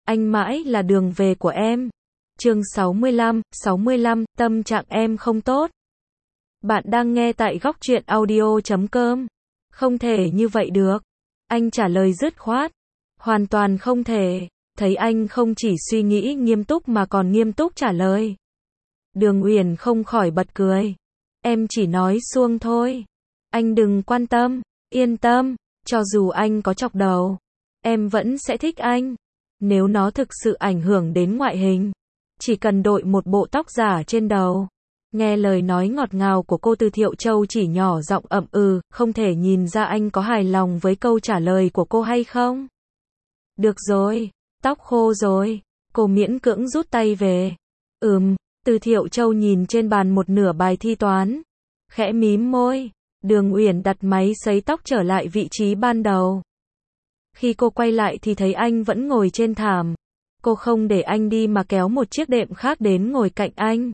anh mãi là đường về của em. Chương 65, tâm trạng em không tốt. Bạn đang nghe tại góc truyện audio.com. Không thể như vậy được. Anh trả lời dứt khoát. Hoàn toàn không thể. Thấy anh không chỉ suy nghĩ nghiêm túc mà còn nghiêm túc trả lời. Đường Uyển không khỏi bật cười. Em chỉ nói suông thôi. Anh đừng quan tâm, yên tâm, cho dù anh có chọc đầu, em vẫn sẽ thích anh. Nếu nó thực sự ảnh hưởng đến ngoại hình, chỉ cần đội một bộ tóc giả trên đầu. Nghe lời nói ngọt ngào của cô, Từ Thiệu Châu chỉ nhỏ giọng ậm ừ, không thể nhìn ra anh có hài lòng với câu trả lời của cô hay không. Được rồi, tóc khô rồi, cô miễn cưỡng rút tay về. Từ Thiệu Châu nhìn trên bàn một nửa bài thi toán, khẽ mím môi. Đường Uyển đặt máy sấy tóc trở lại vị trí ban đầu. Khi cô quay lại thì thấy anh vẫn ngồi trên thảm. Cô không để anh đi mà kéo một chiếc đệm khác đến ngồi cạnh anh.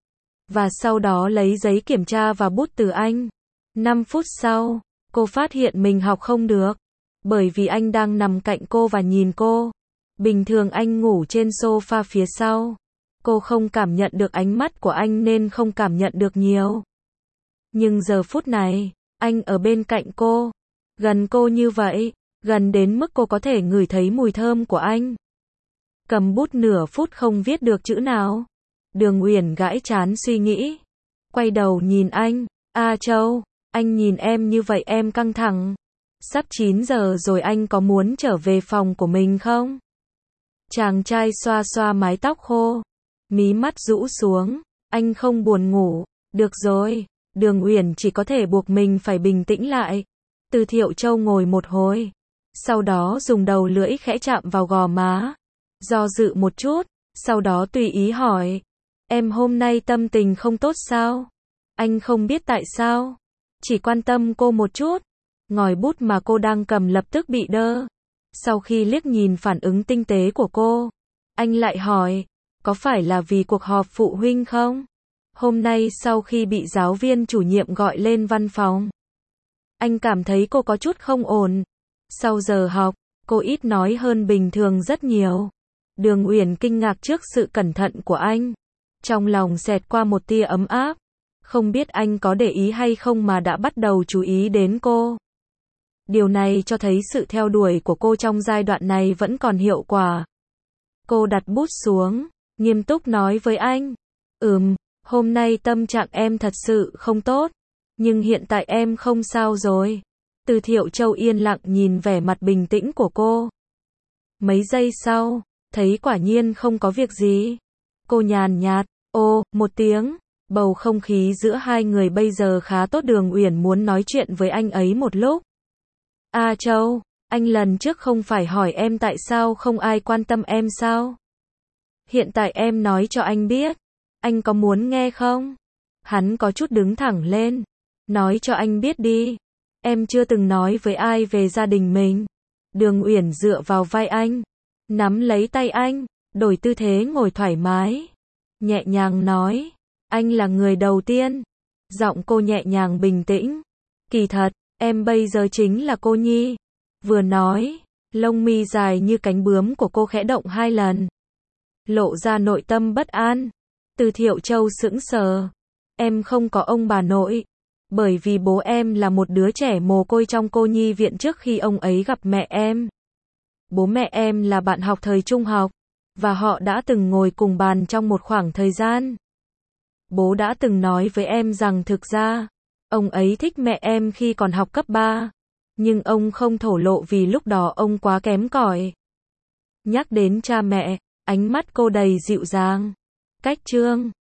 Và sau đó lấy giấy kiểm tra và bút từ anh. 5 phút sau, cô phát hiện mình học không được. Bởi vì anh đang nằm cạnh cô và nhìn cô. Bình thường anh ngủ trên sofa phía sau. Cô không cảm nhận được ánh mắt của anh nên không cảm nhận được nhiều. Nhưng giờ phút này, anh ở bên cạnh cô. Gần cô như vậy, gần đến mức cô có thể ngửi thấy mùi thơm của anh. Cầm bút nửa phút không viết được chữ nào. Đường Uyển gãi trán suy nghĩ. Quay đầu nhìn anh. Châu, anh nhìn em như vậy em căng thẳng. Sắp 9 giờ rồi, anh có muốn trở về phòng của mình không? Chàng trai xoa xoa mái tóc khô. Mí mắt rũ xuống. Anh không buồn ngủ. Được rồi. Đường Uyển chỉ có thể buộc mình phải bình tĩnh lại. Từ Thiệu Châu ngồi một hồi. Sau đó dùng đầu lưỡi khẽ chạm vào gò má. Do dự một chút. Sau đó tùy ý hỏi. Em hôm nay tâm tình không tốt sao? Anh không biết tại sao. Chỉ quan tâm cô một chút. Ngòi bút mà cô đang cầm lập tức bị đơ. Sau khi liếc nhìn phản ứng tinh tế của cô, anh lại hỏi. Có phải là vì cuộc họp phụ huynh không? Hôm nay sau khi bị giáo viên chủ nhiệm gọi lên văn phòng, anh cảm thấy cô có chút không ổn. Sau giờ học, cô ít nói hơn bình thường rất nhiều. Đường Uyển kinh ngạc trước sự cẩn thận của anh. Trong lòng xẹt qua một tia ấm áp. Không biết anh có để ý hay không mà đã bắt đầu chú ý đến cô. Điều này cho thấy sự theo đuổi của cô trong giai đoạn này vẫn còn hiệu quả. Cô đặt bút xuống, nghiêm túc nói với anh. Hôm nay tâm trạng em thật sự không tốt. Nhưng hiện tại em không sao rồi. Từ Thiệu Châu yên lặng nhìn vẻ mặt bình tĩnh của cô. Mấy giây sau, thấy quả nhiên không có việc gì. Cô nhàn nhạt, một tiếng. Bầu không khí giữa hai người bây giờ khá tốt. Đường Uyển muốn nói chuyện với anh ấy một lúc. Châu, anh lần trước không phải hỏi em tại sao không ai quan tâm em sao? Hiện tại em nói cho anh biết. Anh có muốn nghe không? Hắn có chút đứng thẳng lên. Nói cho anh biết đi. Em chưa từng nói với ai về gia đình mình. Đường Uyển dựa vào vai anh. Nắm lấy tay anh. Đổi tư thế ngồi thoải mái. Nhẹ nhàng nói. Anh là người đầu tiên. Giọng cô nhẹ nhàng bình tĩnh. Kỳ thật, em bây giờ chính là cô nhi. Vừa nói, lông mi dài như cánh bướm của cô khẽ động 2 lần. Lộ ra nội tâm bất an. Từ Thiệu Châu sững sờ. Em không có ông bà nội. Bởi vì bố em là một đứa trẻ mồ côi trong cô nhi viện trước khi ông ấy gặp mẹ em. Bố mẹ em là bạn học thời trung học. Và họ đã từng ngồi cùng bàn trong một khoảng thời gian. Bố đã từng nói với em rằng thực ra, ông ấy thích mẹ em khi còn học cấp 3. Nhưng ông không thổ lộ vì lúc đó ông quá kém cỏi. Nhắc đến cha mẹ, ánh mắt cô đầy dịu dàng. Cách chương